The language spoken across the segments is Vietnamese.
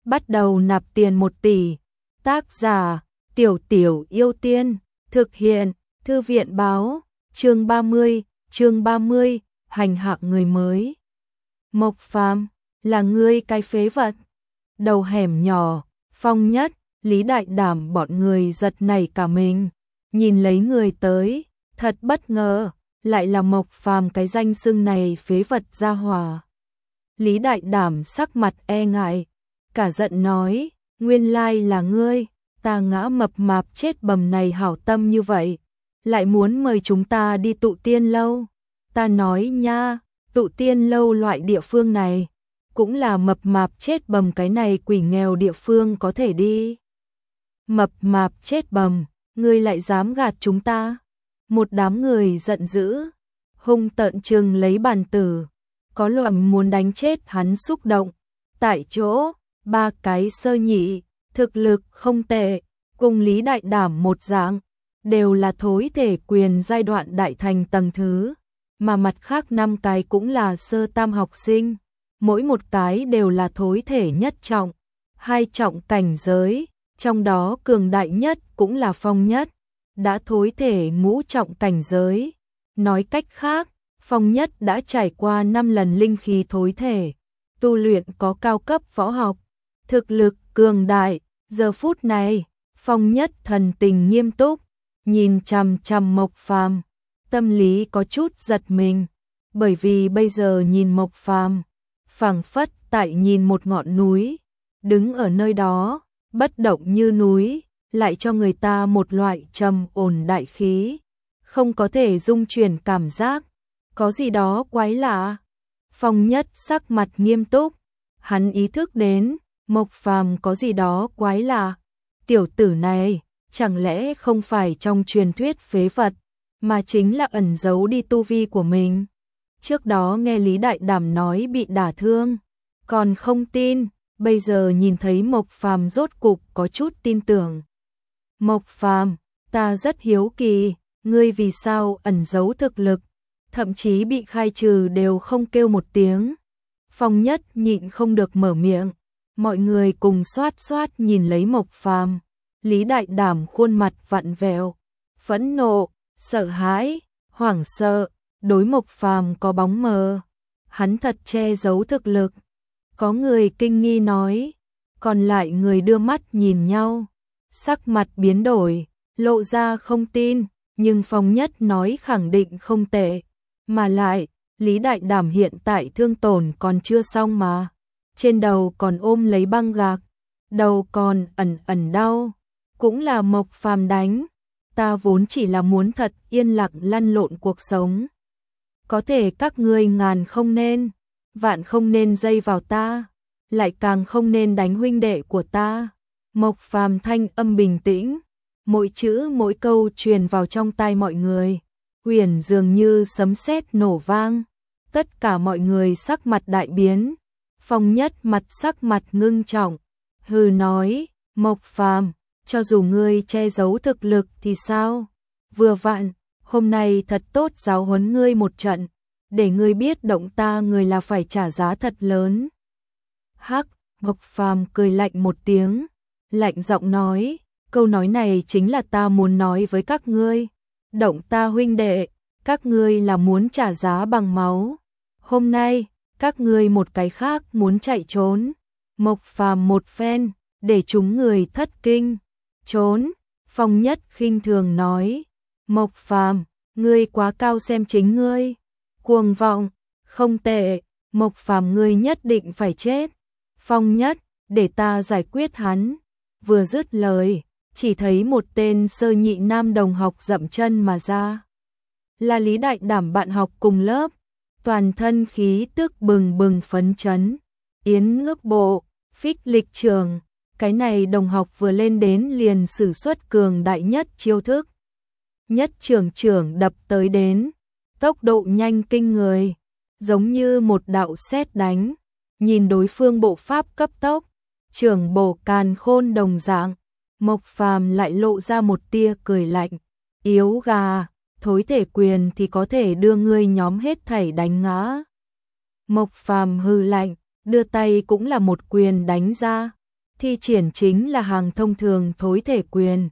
bắt đầu nạp tiền 1 tỷ. Tác giả, Tiểu Tiểu Yêu Tiên, thực hiện, Thư viện báo, chương 30, hành hạ người mới. Mộc Phàm, là ngươi cái phế vật. Đầu hẻm nhỏ, Phong Nhất, Lý Đại Đảm bọn người giật nảy cả mình, nhìn lấy người tới, thật bất ngờ, lại là Mộc Phàm cái danh xưng này phế vật gia hỏa. Lý Đại Đảm sắc mặt e ngại, cả giận nói, nguyên lai là ngươi, ta ngã mập mạp chết bầm này hảo tâm như vậy, lại muốn mời chúng ta đi tụ tiên lâu. Ta nói nha, tụ tiên lâu loại địa phương này, cũng là mập mạp chết bầm cái này quỷ nghèo địa phương có thể đi. Mập mạp chết bầm, ngươi lại dám gạt chúng ta. Một đám người giận dữ, hung tợn trừng lấy bàn tử, có loại muốn đánh chết hắn xúc động. Tại chỗ, 3 cái sơ nhị, thực lực không tệ, cùng Lý Đại Đảm một dạng, đều là thối thể quyền giai đoạn đại thành tầng thứ, mà mặt khác 5 cái cũng là sơ tam học sinh, mỗi một cái đều là thối thể nhất trọng, 2 trọng cảnh giới, trong đó cường đại nhất cũng là Phong Nhất, đã thối thể ngũ trọng cảnh giới. Nói cách khác, Phong Nhất đã trải qua 5 lần linh khí thối thể, tu luyện có cao cấp võ học, thực lực cường đại. Giờ phút này, Phong Nhất thần tình nghiêm túc, nhìn chằm chằm Mộc Phàm, tâm lý có chút giật mình, bởi vì bây giờ nhìn Mộc Phàm, phảng phất tại nhìn một ngọn núi, đứng ở nơi đó, bất động như núi, lại cho người ta một loại trầm ổn đại khí, không có thể dung chuyển cảm giác, có gì đó quái lạ. Phong Nhất sắc mặt nghiêm túc, hắn ý thức đến, Mộc Phàm có gì đó quái lạ. Tiểu tử này, chẳng lẽ không phải trong truyền thuyết phế vật, mà chính là ẩn giấu đi tu vi của mình. Trước đó nghe Lý Đại Đảm nói bị đả thương, còn không tin, bây giờ nhìn thấy Mộc Phàm rốt cục có chút tin tưởng. Mộc Phàm, ta rất hiếu kỳ, ngươi vì sao ẩn giấu thực lực, thậm chí bị khai trừ đều không kêu một tiếng. Phong Nhất nhịn không được mở miệng, mọi người cùng xoát xoát nhìn lấy Mộc Phàm. Lý Đại Đảm khuôn mặt vặn vẹo, phẫn nộ, sợ hãi, hoảng sợ, đối Mộc Phàm có bóng mờ, hắn thật che giấu thực lực. Có người kinh nghi nói, còn lại người đưa mắt nhìn nhau, sắc mặt biến đổi, lộ ra không tin, nhưng Phong Nhất nói khẳng định không tệ, mà lại, Lý Đại Đảm hiện tại thương tổn còn chưa xong mà, trên đầu còn ôm lấy băng gạc, đầu còn ẩn ẩn đau, cũng là Mộc Phàm đánh, ta vốn chỉ là muốn thật yên lặng lăn lộn cuộc sống. Có thể các ngươi ngàn không nên, vạn không nên dây vào ta, lại càng không nên đánh huynh đệ của ta. Mộc Phàm thanh âm bình tĩnh, mỗi chữ mỗi câu truyền vào trong tai mọi người, huyền dường như sấm sét nổ vang, tất cả mọi người sắc mặt đại biến. Phong Nhất mặt sắc mặt ngưng trọng, hừ nói, Mộc Phàm, cho dù ngươi che giấu thực lực thì sao? Vừa vặn, hôm nay thật tốt giáo huấn ngươi một trận, để ngươi biết động ta người là phải trả giá thật lớn. Hắc, Mộc Phàm cười lạnh một tiếng, lạnh giọng nói, câu nói này chính là ta muốn nói với các ngươi. Động ta huynh đệ, các ngươi là muốn trả giá bằng máu. Hôm nay, các ngươi một cái khác muốn chạy trốn. Mộc Phàm một phen, để chúng người thất kinh. Trốn, Phong Nhất khinh thường nói, Mộc Phàm, ngươi quá cao xem chính ngươi. Cuồng vọng, không tệ, Mộc Phàm ngươi nhất định phải chết. Phong Nhất, để ta giải quyết hắn. Vừa dứt lời, chỉ thấy một tên sơ nhị nam đồng học dậm chân mà ra. Là Lý Đại Đảm bạn học cùng lớp, toàn thân khí tức bừng bừng phấn chấn. Yến ngước bộ, phích lịch trường, cái này đồng học vừa lên đến liền sử xuất cường đại nhất chiêu thức. Nhất trưởng đập tới đến, tốc độ nhanh kinh người, giống như một đạo sét đánh, nhìn đối phương bộ pháp cấp tốc, trưởng bổ càn khôn đồng dạng, Mộc Phàm lại lộ ra một tia cười lạnh, yếu gà, thối thể quyền thì có thể đưa ngươi nhóm hết thảy đánh ngã. Mộc Phàm hừ lạnh, đưa tay cũng là một quyền đánh ra, thi triển chính là hàng thông thường thối thể quyền.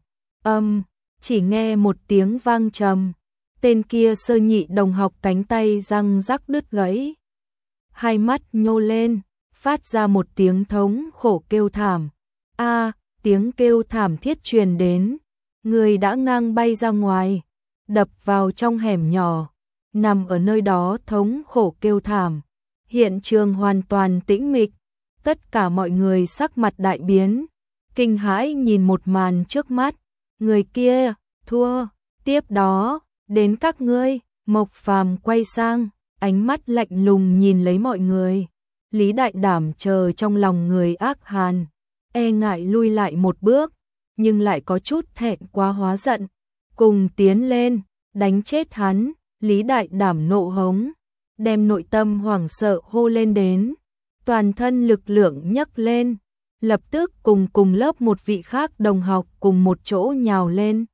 Chỉ nghe một tiếng vang trầm, tên kia Sơ Nhị đồng học cánh tay răng rắc đứt gãy. Hai mắt nhô lên, phát ra một tiếng thống khổ kêu thảm. Tiếng kêu thảm thiết truyền đến, người đã ngang bay ra ngoài, đập vào trong hẻm nhỏ, nằm ở nơi đó thống khổ kêu thảm. Hiện trường hoàn toàn tĩnh mịch, tất cả mọi người sắc mặt đại biến, kinh hãi nhìn một màn trước mắt. Người kia thua, tiếp đó đến các ngươi. Mộc Phàm quay sang, ánh mắt lạnh lùng nhìn lấy mọi người. Lý Đại Đảm chờ trong lòng người ác hàn, e ngại lui lại một bước, nhưng lại có chút thẹn quá hóa giận, cùng tiến lên, đánh chết hắn. Lý Đại Đảm nộ hống, đem nội tâm hoảng sợ hô lên đến, toàn thân lực lượng nhấc lên, lập tức cùng lớp một vị khác đồng học cùng một chỗ nhào lên.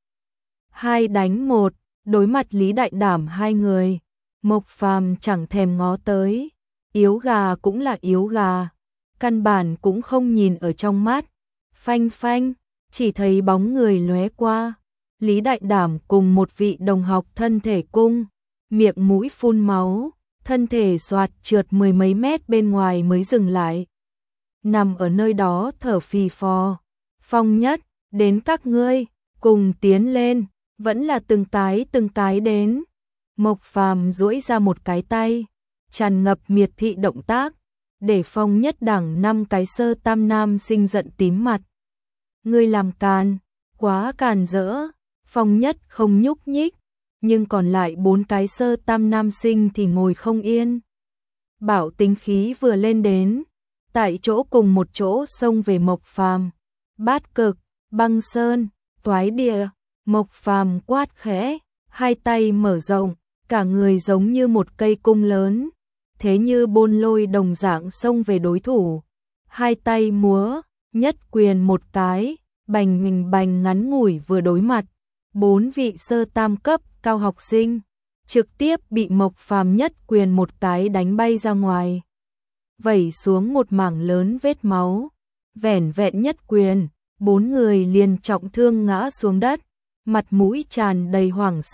2 đánh 1, đối mặt Lý Đại Đảm hai người, Mộc Phàm chẳng thèm ngó tới, yếu gà cũng là yếu gà, căn bản cũng không nhìn ở trong mắt. Phanh phanh, chỉ thấy bóng người lóe qua, Lý Đại Đảm cùng một vị đồng học thân thể cung, miệng mũi phun máu, thân thể xoạt trượt 10 mấy mét bên ngoài mới dừng lại. Nằm ở nơi đó thở phì phò. Phong Nhất, đến các ngươi, cùng tiến lên, vẫn là từng cái đến. Mộc Phàm duỗi ra một cái tay, tràn ngập miệt thị động tác, để Phong Nhất đẳng 5 cái sơ tam nam sinh giận tím mặt. Ngươi làm càn, quá càn rỡ. Phong Nhất không nhúc nhích, nhưng còn lại 4 cái sơ tam nam sinh thì ngồi không yên. Bảo tính khí vừa lên đến, tại chỗ cùng một chỗ xông về Mộc Phàm. Bát Cực, Băng Sơn, Toái Địa. Mộc Phàm quát khẽ, hai tay mở rộng, cả người giống như một cây cung lớn, thế như bôn lôi đồng dạng xông về đối thủ. Hai tay múa, nhất quyền một cái, bành bành ngắn ngủi vừa đối mặt. 4 vị sơ tam cấp cao học sinh trực tiếp bị Mộc Phàm nhất quyền một cái đánh bay ra ngoài, vẩy xuống một mảng lớn vết máu. Vẻn vẹn nhất quyền, 4 người liền trọng thương ngã xuống đất, mặt mũi tràn đầy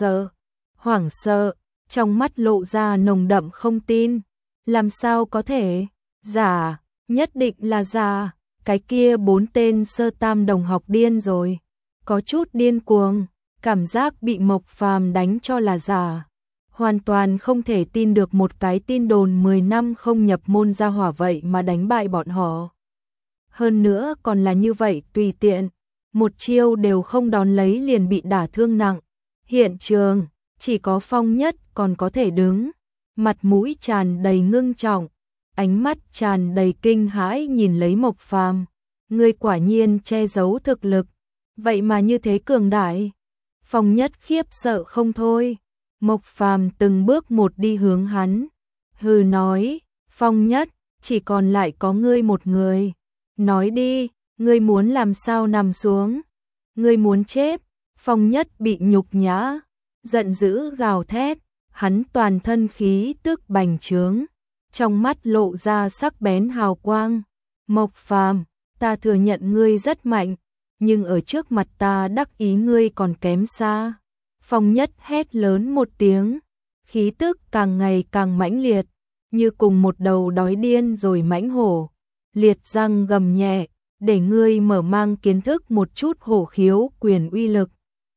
hoảng sợ, trong mắt lộ ra nồng đậm không tin. Làm sao có thể? Giả, nhất định là giả. Cái kia 4 tên sơ tam đồng học điên rồi, có chút điên cuồng, cảm giác bị Mộc Phàm đánh cho là giả. Hoàn toàn không thể tin được một cái tin đồn 10 năm không nhập môn gia hỏa vậy mà đánh bại bọn họ. Hơn nữa còn là như vậy tùy tiện, một chiêu đều không đón lấy liền bị đả thương nặng. Hiện trường, chỉ có Phong Nhất còn có thể đứng, mặt mũi tràn đầy ngưng trọng, ánh mắt tràn đầy kinh hãi nhìn lấy Mộc Phàm. Ngươi quả nhiên che giấu thực lực, vậy mà như thế cường đại. Phong Nhất khiếp sợ không thôi. Mộc Phàm từng bước một đi hướng hắn, hừ nói, Phong Nhất, chỉ còn lại có ngươi một người. Nói đi, ngươi muốn làm sao nằm xuống? Ngươi muốn chết? Phong Nhất bị nhục nhã, giận dữ gào thét, hắn toàn thân khí tức bành trướng, trong mắt lộ ra sắc bén hào quang. Mộc Phàm, ta thừa nhận ngươi rất mạnh, nhưng ở trước mặt ta đắc ý ngươi còn kém xa. Phong Nhất hét lớn một tiếng, khí tức càng ngày càng mãnh liệt, như cùng một đầu đói điên rồi mãnh hổ, liệt răng gầm nhẹ, để ngươi mở mang kiến thức một chút hổ khiếu quyền uy lực.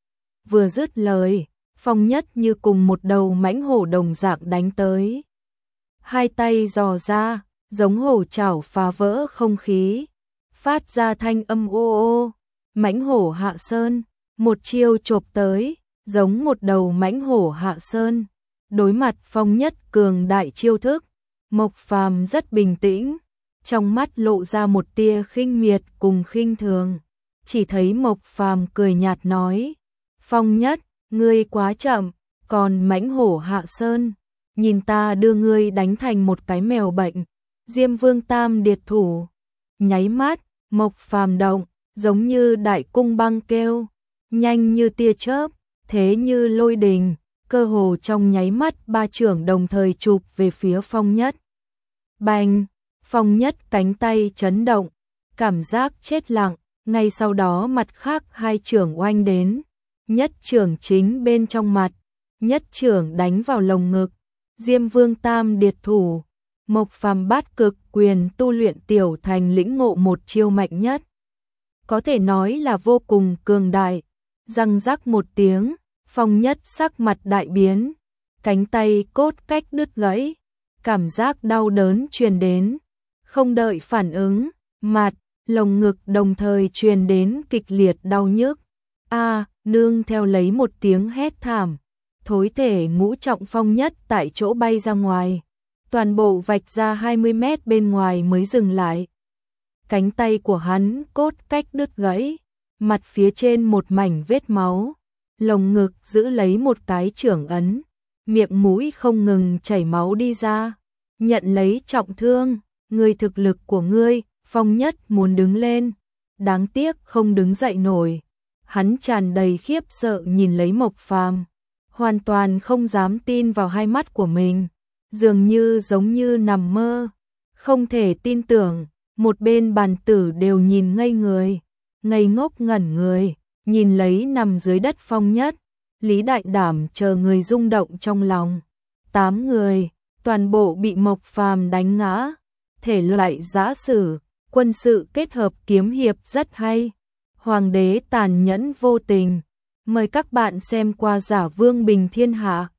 Vừa dứt lời, Phong Nhất như cùng một đầu mãnh hổ đồng dạng đánh tới. Hai tay giò ra, giống hổ chảo phá vỡ không khí, phát ra thanh âm ô ô. Mãnh hổ hạ sơn, một chiêu chộp tới, giống một đầu mãnh hổ hạ sơn. Đối mặt Phong Nhất cường đại chiêu thức, Mộc Phàm rất bình tĩnh, trong mắt lộ ra một tia khinh miệt cùng khinh thường. Chỉ thấy Mộc Phàm cười nhạt nói, Phong Nhất, ngươi quá chậm, còn mãnh hổ hạ sơn, nhìn ta đưa ngươi đánh thành một cái mèo bệnh. Diêm Vương Tam Điệt thủ, nháy mắt, Mộc Phàm động, giống như đại cung băng kêu, nhanh như tia chớp, thế như lôi đình, cơ hồ trong nháy mắt 3 chưởng đồng thời chụp về phía Phong Nhất. Bành, Phong Nhất cánh tay chấn động, cảm giác chết lặng, ngay sau đó mặt khác hai chưởng oanh đến, nhất chưởng chính bên trong mặt, nhất chưởng đánh vào lồng ngực, Diêm Vương Tam Điệt Thủ, Mộc Phàm Bát Cực Quyền tu luyện tiểu thành lĩnh ngộ một chiêu mạnh nhất. Có thể nói là vô cùng cường đại, răng rắc một tiếng, Phong Nhất sắc mặt đại biến, cánh tay cốt cách đứt gãy, cảm giác đau đớn truyền đến, không đợi phản ứng, mặt, lồng ngực đồng thời truyền đến kịch liệt đau nhức. Nương theo lấy một tiếng hét thảm, thối thể ngũ trọng Phong Nhất tại chỗ bay ra ngoài, toàn bộ vạch ra 20 mét bên ngoài mới dừng lại. Cánh tay của hắn cốt cách đứt gãy, mặt phía trên một mảnh vết máu, lồng ngực giữ lấy một cái chưởng ấn, miệng mũi không ngừng chảy máu đi ra. Nhận lấy trọng thương, người thực lực của ngươi, Phong Nhất muốn đứng lên, đáng tiếc không đứng dậy nổi. Hắn tràn đầy khiếp sợ nhìn lấy Mộc Phàm, hoàn toàn không dám tin vào hai mắt của mình, dường như giống như nằm mơ, không thể tin tưởng. Một bên bàn tử đều nhìn ngây người, ngây ngốc ngẩn người, nhìn lấy nằm dưới đất Phong Nhất, Lý Đại Đảm chờ người rung động trong lòng. 8 người, toàn bộ bị Mộc Phàm đánh ngã, thể loại giã sử, quân sự kết hợp kiếm hiệp rất hay. Hoàng đế tàn nhẫn vô tình. Mời các bạn xem qua Giả Vương Bình Thiên Hạ.